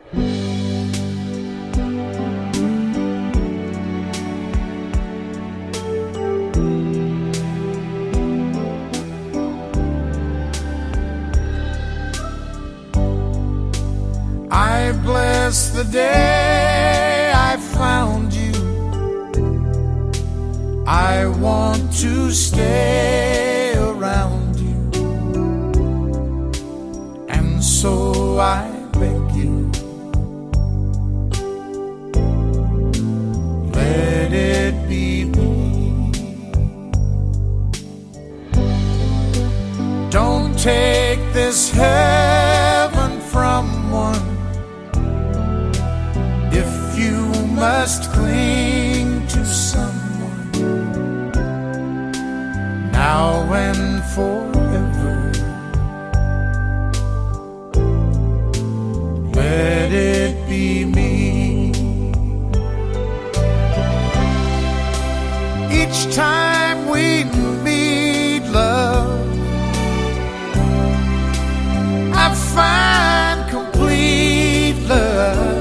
I bless the day I found you. I want to stay around you, and so I beg you, let it be me. Don't take this heaven from one if you must cling to someone now and forever. Let it be me. Each time we meet, love, I find complete love.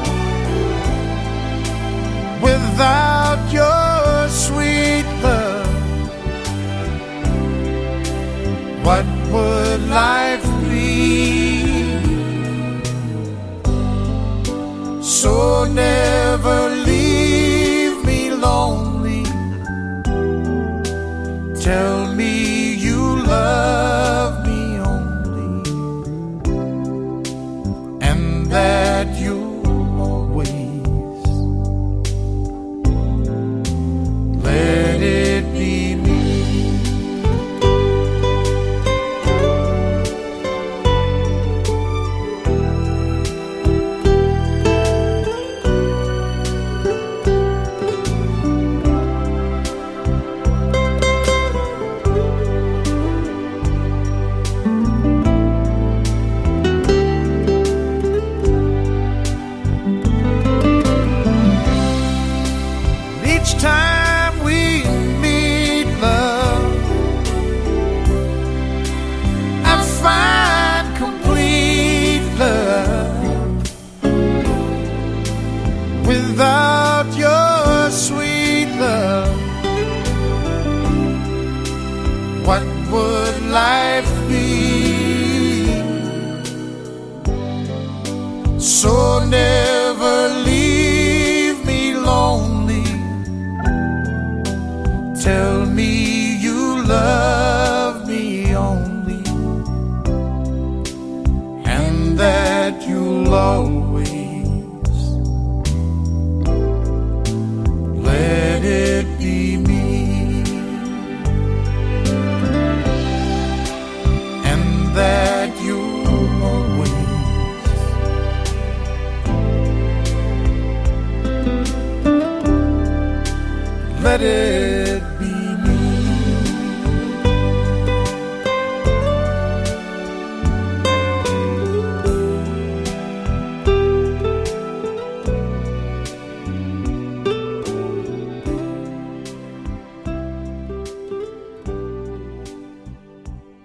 Without your sweet love, what would life be? So never leave me lonely. Tell me you love me only, and that you'll always let it be me. Each time we meet, love, I find complete love. Without your sweet love, what would life be? So never leave me lonely. Tell me you love me only, and that you'll always let it be me, and that you'll always let it be.